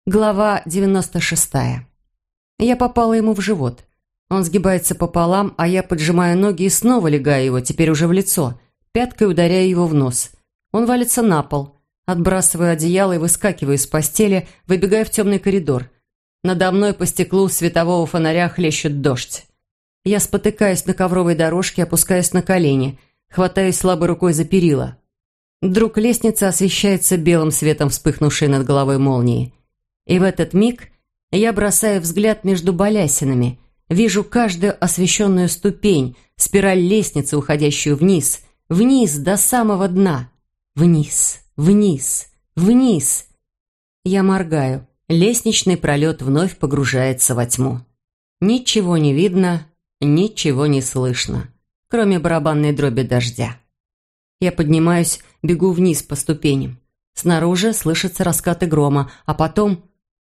Глава 96. Я попала ему в живот. Он сгибается пополам, а я поджимаю ноги и снова легаю его, теперь уже в лицо, пяткой ударяя его в нос. Он валится на пол. Отбрасываю одеяло и выскакиваю из постели, выбегая в темный коридор. Надо мной по стеклу светового фонаря хлещет дождь. Я спотыкаюсь на ковровой дорожке, опускаюсь на колени, хватаюсь слабой рукой за перила. Вдруг лестница освещается белым светом вспыхнувшей над головой молнии. И в этот миг я бросаю взгляд между балясинами, вижу каждую освещенную ступень, спираль лестницы, уходящую вниз, вниз до самого дна. Вниз, вниз, вниз. Я моргаю. Лестничный пролет вновь погружается во тьму. Ничего не видно, ничего не слышно, кроме барабанной дроби дождя. Я поднимаюсь, бегу вниз по ступеням. Снаружи слышатся раскаты грома, а потом...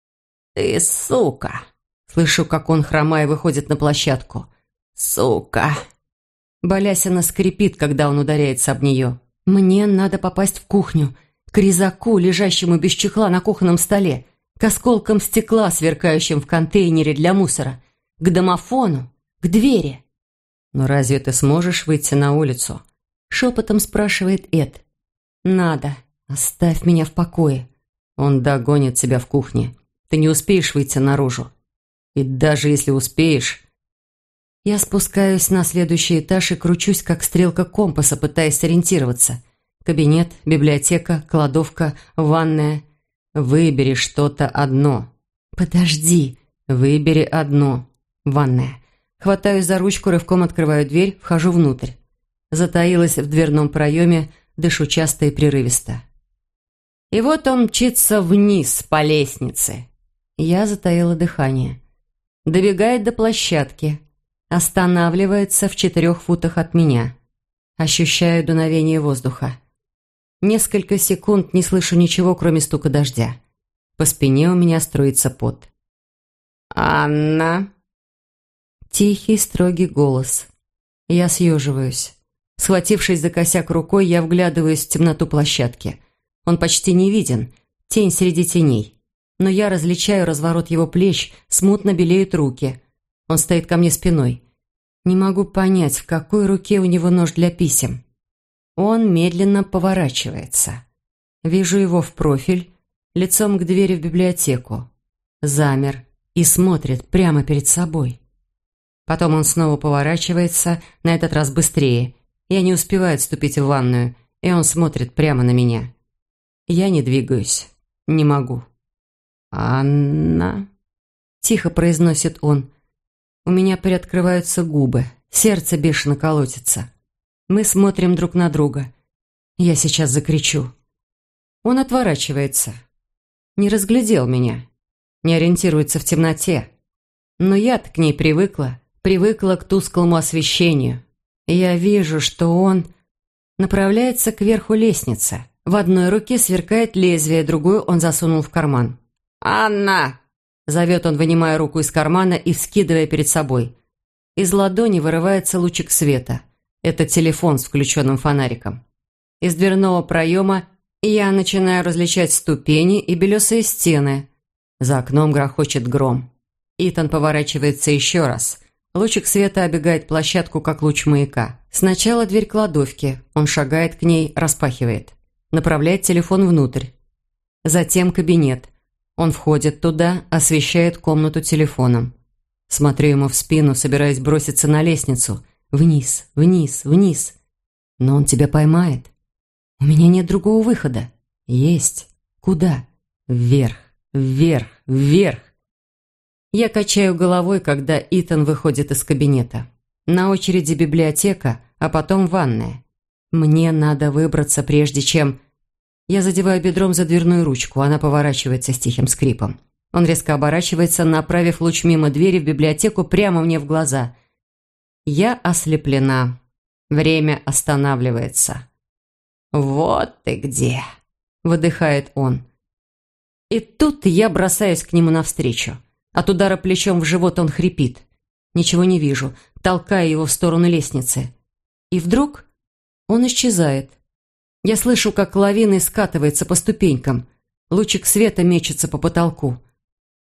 «Ты сука!» Слышу, как он, хромая, выходит на площадку. «Сука!» Балясина скрипит, когда он ударяется об нее. «Мне надо попасть в кухню, к резаку, лежащему без чехла на кухонном столе, к осколкам стекла, сверкающим в контейнере для мусора, к домофону, к двери». «Но разве ты сможешь выйти на улицу?» Шепотом спрашивает Эд. «Надо. Оставь меня в покое». Он догонит тебя в кухне. Ты не успеешь выйти наружу. И даже если успеешь... Я спускаюсь на следующий этаж и кручусь, как стрелка компаса, пытаясь сориентироваться. Кабинет, библиотека, кладовка, ванная. Выбери что-то одно. Подожди. Выбери одно. Ванная. Хватаюсь за ручку, рывком открываю дверь, вхожу внутрь. Затаилась в дверном проеме, дышу часто и прерывисто. И вот он мчится вниз по лестнице. Я затаила дыхание. Добегает до площадки. Останавливается в 4 футах от меня. Ощущаю дуновение воздуха. Несколько секунд не слышу ничего, кроме стука дождя. По спине у меня струится пот. «Анна!» Тихий, строгий голос. Я съеживаюсь. Схватившись за косяк рукой, я вглядываюсь в темноту площадки. Он почти не виден, тень среди теней. Но я различаю разворот его плеч, смутно белеют руки. Он стоит ко мне спиной. Не могу понять, в какой руке у него нож для писем. Он медленно поворачивается. Вижу его в профиль, лицом к двери в библиотеку. Замер и смотрит прямо перед собой. Потом он снова поворачивается, на этот раз быстрее. Я не успеваю отступить в ванную, и он смотрит прямо на меня. Я не двигаюсь. Не могу. «Анна?» – тихо произносит он. У меня приоткрываются губы. Сердце бешено колотится. Мы смотрим друг на друга. Я сейчас закричу. Он отворачивается. Не разглядел меня. Не ориентируется в темноте. Но я-то к ней привыкла. Привыкла к тусклому освещению. И я вижу, что он направляется к верху лестницы. В одной руке сверкает лезвие, другую он засунул в карман. «Анна!» – зовет он, вынимая руку из кармана и вскидывая перед собой. Из ладони вырывается лучик света. Это телефон с включенным фонариком. Из дверного проема я начинаю различать ступени и белесые стены. За окном грохочет гром. Итан поворачивается еще раз. Лучик света обегает площадку, как луч маяка. Сначала дверь кладовки. Он шагает к ней, распахивает. Направляет телефон внутрь. Затем кабинет. Он входит туда, освещает комнату телефоном. Смотрю ему в спину, собираясь броситься на лестницу. Вниз, вниз, вниз. Но он тебя поймает. У меня нет другого выхода. Есть. Куда? Вверх, вверх, вверх. Я качаю головой, когда Итан выходит из кабинета. На очереди библиотека, а потом ванная. Мне надо выбраться, прежде чем... Я задеваю бедром за дверную ручку, она поворачивается с тихим скрипом. Он резко оборачивается, направив луч мимо двери в библиотеку прямо мне в глаза. Я ослеплена. Время останавливается. «Вот ты где!» – выдыхает он. И тут я бросаюсь к нему навстречу. От удара плечом в живот он хрипит. Ничего не вижу, толкаю его в сторону лестницы. И вдруг он исчезает. Я слышу, как лавиной скатывается по ступенькам. Лучик света мечется по потолку.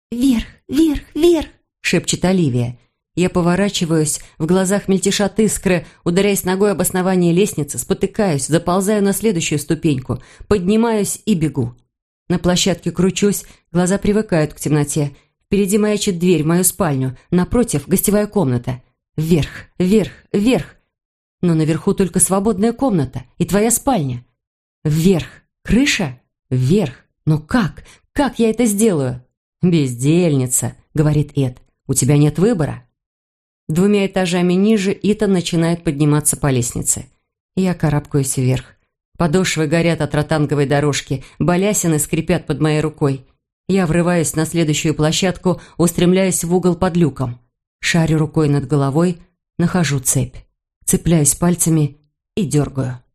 «Вверх, вверх, вверх!» — шепчет Оливия. Я поворачиваюсь, в глазах мельтешат искры, ударяясь ногой об основание лестницы, спотыкаюсь, заползаю на следующую ступеньку, поднимаюсь и бегу. На площадке кручусь, глаза привыкают к темноте. Впереди маячит дверь в мою спальню, напротив — гостевая комната. Вверх, вверх, вверх. Но наверху только свободная комната и твоя спальня. Вверх, крыша? Вверх. Но как? Как я это сделаю? «Бездельница», — говорит Эд, — «у тебя нет выбора». 2 этажами ниже Итан начинает подниматься по лестнице. Я карабкаюсь вверх. Подошвы горят от ротанговой дорожки, балясины скрипят под моей рукой. Я врываюсь на следующую площадку, устремляюсь в угол под люком. Шарю рукой над головой, нахожу цепь. Цепляюсь пальцами и дергаю.